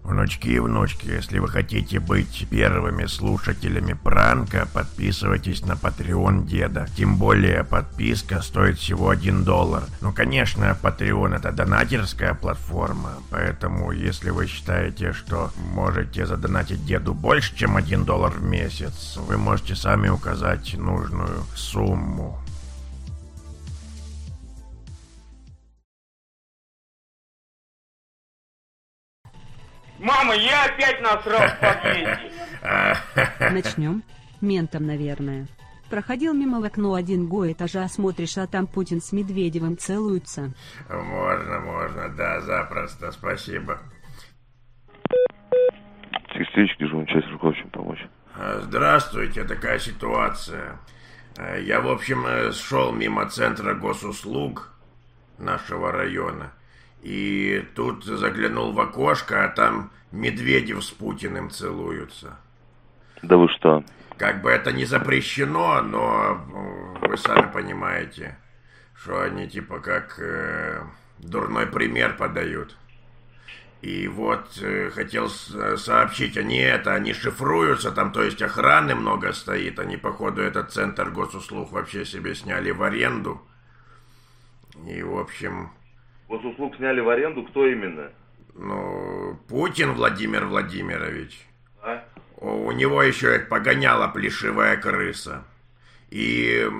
Внучки и внучки, если вы хотите быть первыми слушателями пранка, подписывайтесь на Patreon деда. Тем более подписка стоит всего $1. Ну, конечно, Patreon — это донатерская платформа, поэтому если вы считаете, что можете задонатить деду больше, чем $1 в месяц, вы можете сами указать нужную сумму. Мама, я опять насрал в пакете. Начнем? Ментом, наверное. Проходил мимо в окно один гоэтажа, смотришь, а там Путин с Медведевым целуются. Можно, да, запросто, спасибо. Истерички же, часть руководством помочь. Здравствуйте, такая ситуация. Я, в общем, шел мимо центра госуслуг нашего района. И тут заглянул в окошко, а там Медведев с Путиным целуются. Да вы что? Как бы это не запрещено, но вы сами понимаете, что они типа как дурной пример подают. И вот хотел сообщить, они шифруются там, то есть охраны много стоит. Они, походу, этот центр госуслуг вообще себе сняли в аренду. И, в общем... Госуслуг сняли в аренду? Кто именно? Ну, Путин Владимир Владимирович. А? У него еще погоняла плешивая крыса. И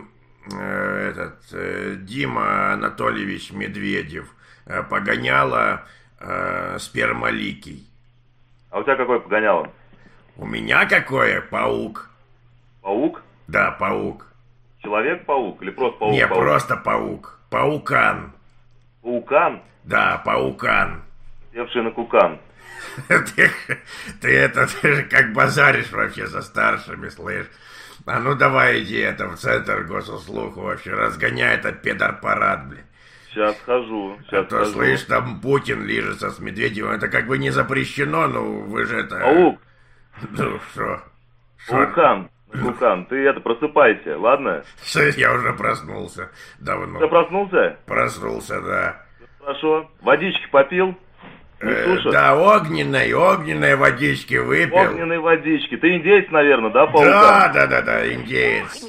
Дима Анатольевич Медведев погоняла спермоликий. А у тебя какой погоняло? У меня какое? Паук. Паук? Да, паук. Человек-паук или просто паук? Не, просто паук. Паукан. Паукан? Да, паукан. Севший на кукан. Ты же как базаришь вообще со старшими, слышь. А ну давай иди в центр госуслуг вообще, разгоняй этот педорпарад, блин. Сейчас схожу. А то, слышь, там Путин лижется с Медведевым. Это как бы не запрещено, ну вы же это... Паук? Ну что? Паукан, ты просыпайся, ладно? Я уже проснулся давно. Ты проснулся? Проснулся, да. Хорошо. Водички попил? Да, огненной водички выпил. Огненной водички. Ты индеец, наверное, да, Паукан? Да, индеец.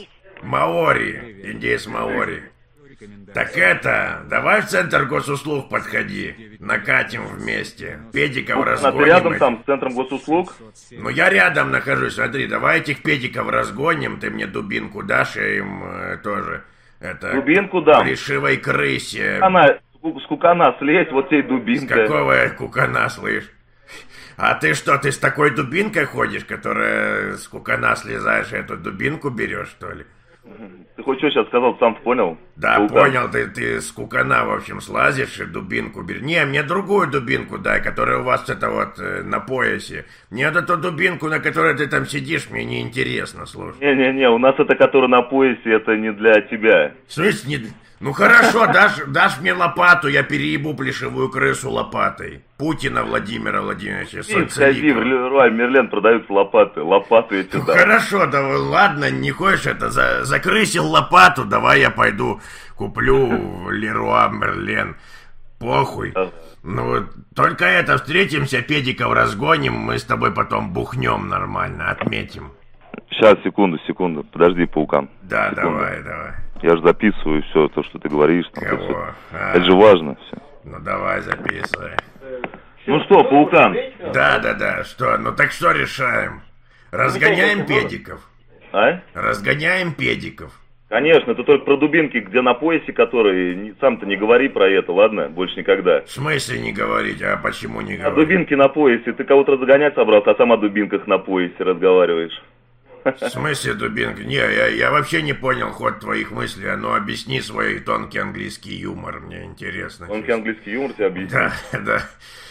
Индеец Маори. Так давай в центр госуслуг подходи. Накатим вместе. Педиков разгоним. Ты рядом там с центром госуслуг? Ну я рядом нахожусь, смотри, давай этих педиков разгоним. Ты мне дубинку дашь, я им тоже. Дубинку дам? Плешивой крысе. С кукана слезь, вот тебе дубинка. С какого кукана, слышь? А ты что, ты с такой дубинкой ходишь, которая с кукана слезаешь, эту дубинку берешь, что ли? Ты хоть что сейчас сказал, сам понял? Да, понял, ты с кукана, в общем, слазишь и дубинку берешь. Не, мне другую дубинку дай, которая у вас на поясе. Мне эту дубинку, на которой ты там сидишь, мне не интересно, слушай. Не, у нас это, которая на поясе, это не для тебя. В смысле, не... Ну хорошо, дашь мне лопату, я переебу плешивую крысу лопатой. Путина Владимира Владимировича. Сходи, в Леруа Мерлен продаются лопаты. Лопаты эти, да. Хорошо, да ладно, не хочешь закрысил лопату, давай я пойду куплю в Леруа Мерлен. Похуй. Ну, только встретимся, педиков разгоним, мы с тобой потом бухнем нормально, отметим. Сейчас, секунду, подожди, Паукан. Да, секунду. Давай. Я же записываю все то, что ты говоришь. Там, Кого? Это же важно все. Ну давай, записывай. Ну что, Паукан? Да, что? Ну так что решаем? Разгоняем педиков? А? Разгоняем педиков. Конечно, это только про дубинки, где на поясе, которые... Сам-то не говори про это, ладно? Больше никогда. В смысле не говорить? А почему не говорить? А дубинки на поясе. Ты кого-то разгонять собрался, а сам о дубинках на поясе разговариваешь. В смысле дубинка? Не, я вообще не понял ход твоих мыслей. А ну объясни свой тонкий английский юмор, мне интересно. Тонкий английский юмор тебе объяснить? Да.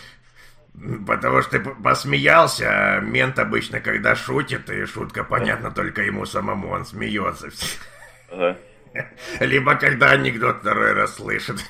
Потому что ты посмеялся, а мент обычно, когда шутит, и шутка понятна только ему самому, он смеется. Ага. Либо когда анекдот второй раз слышит.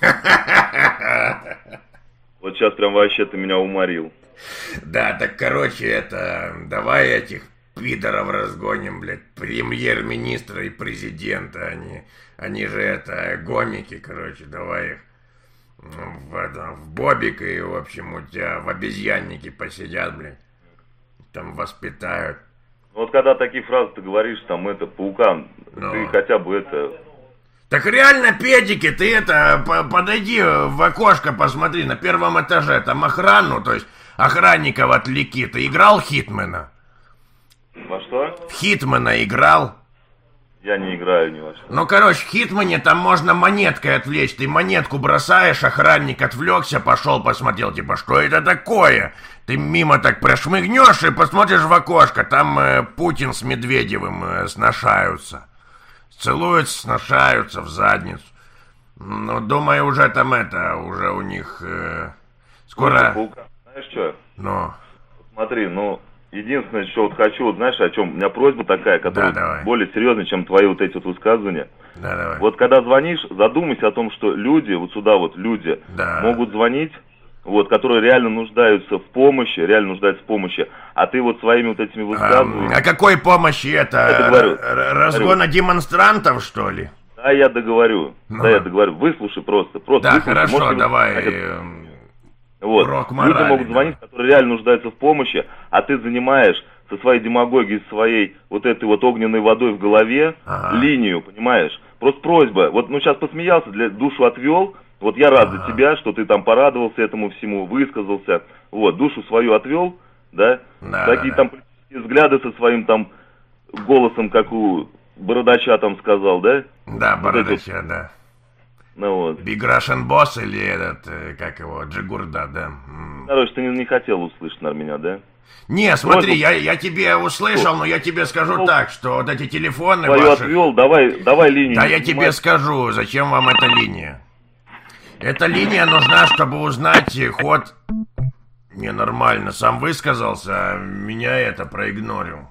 Вот сейчас прям вообще ты меня уморил. Да, так короче, давай этих пидоров разгоним, блядь, премьер-министра и президента, они же гомики, короче, давай их. В Бобик и, в общем, у тебя в обезьяннике посидят, блядь. Там воспитают. Вот когда такие фразы ты говоришь, там, паукам, ты хотя бы Так реально, педики, ты подойди в окошко, посмотри, на первом этаже, там охрану, то есть охранников отвлеки. Ты играл Хитмена? Во что? В Хитмена играл? Я не играю ни во что. Ну, короче, в Хитмане там можно монеткой отвлечь. Ты монетку бросаешь, охранник отвлекся, пошел, посмотрел, типа, что это такое? Ты мимо так прошмыгнешь и посмотришь в окошко. Там Путин с Медведевым сношаются. Целуются, сношаются в задницу. Ну, думаю, уже там уже у них скоро... Знаешь что? Ну? Смотри, единственное, что вот хочу, вот знаешь, о чем? У меня просьба такая, которая более серьезная, чем твои вот эти вот высказывания. Да, давай. Вот когда звонишь, задумайся о том, что люди, вот сюда вот люди, могут звонить, вот, которые реально нуждаются в помощи, а ты вот своими вот этими высказываниями... О какой помощи это? Разгона демонстрантов, что ли? Да, я договорю. Выслушай просто. Да, выслушай. хорошо, Может, давай... Вот. Люди могут звонить, которые реально нуждаются в помощи, а ты занимаешь со своей демагогией, своей вот этой вот огненной водой в голове линию, понимаешь? Просто просьба. Вот, сейчас посмеялся, душу отвел. Вот я рад за тебя, что ты там порадовался этому всему, высказался. Вот, душу свою отвел, да? Такие там политические взгляды со своим там голосом, как у Бородача там сказал, да? Да, Бородача, да. Ну вот. Big Russian Boss или как его, Джигурда, да. Короче, ты не хотел услышать, наверное, меня, да? Не, смотри, я тебе услышал, но я тебе скажу так, что вот эти телефоны ваши... отвел, давай линию. Да, я тебе скажу, зачем вам эта линия. Эта линия нужна, чтобы узнать ход... Ненормально, сам высказался, а меня проигнорил.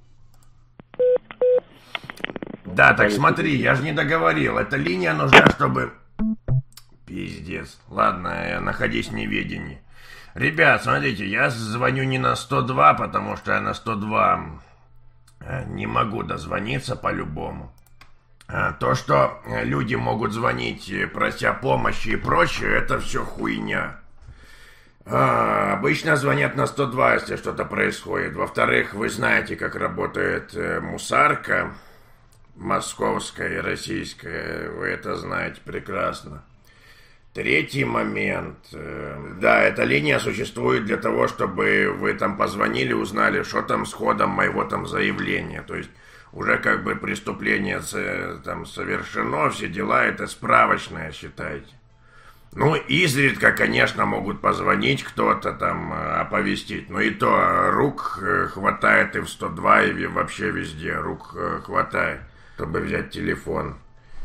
Да, так смотри, я же не договорил. Эта линия нужна, чтобы... Пиздец. Ладно, находись в неведении. Ребят, смотрите, я звоню не на 102, потому что я на 102 не могу дозвониться по-любому. То, что люди могут звонить, прося помощи и прочее, это все хуйня. Обычно звонят на 102, если что-то происходит. Во-вторых, вы знаете, как работает мусарка московская и российская. Вы это знаете прекрасно. Третий момент. Да, эта линия существует для того, чтобы вы там позвонили, узнали, что там с ходом моего там заявления. То есть уже как бы преступление там совершено, все дела, это справочное, считайте. Ну, изредка, конечно, могут позвонить кто-то там, оповестить. Но и то рук хватает и в 102, и вообще везде рук хватает, чтобы взять телефон.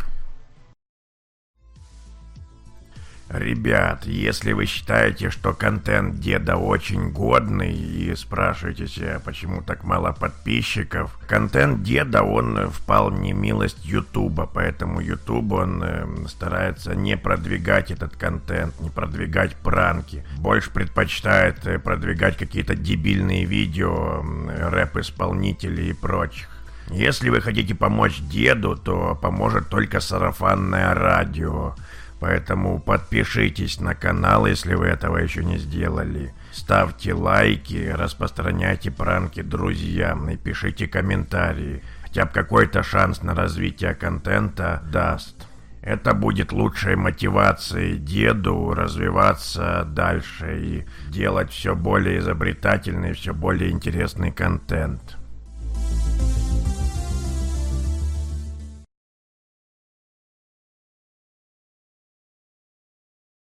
Ребят, если вы считаете, что контент деда очень годный и спрашиваете себя, почему так мало подписчиков, контент деда, он впал в немилость Ютуба, поэтому Ютуб, он старается не продвигать этот контент, не продвигать пранки, больше предпочитает продвигать какие-то дебильные видео, рэп-исполнителей и прочих. Если вы хотите помочь деду, то поможет только сарафанное радио. Поэтому подпишитесь на канал, если вы этого еще не сделали. Ставьте лайки, распространяйте пранки друзьям и пишите комментарии. Хотя бы какой-то шанс на развитие контента даст. Это будет лучшей мотивацией деду развиваться дальше и делать все более изобретательный, все более интересный контент.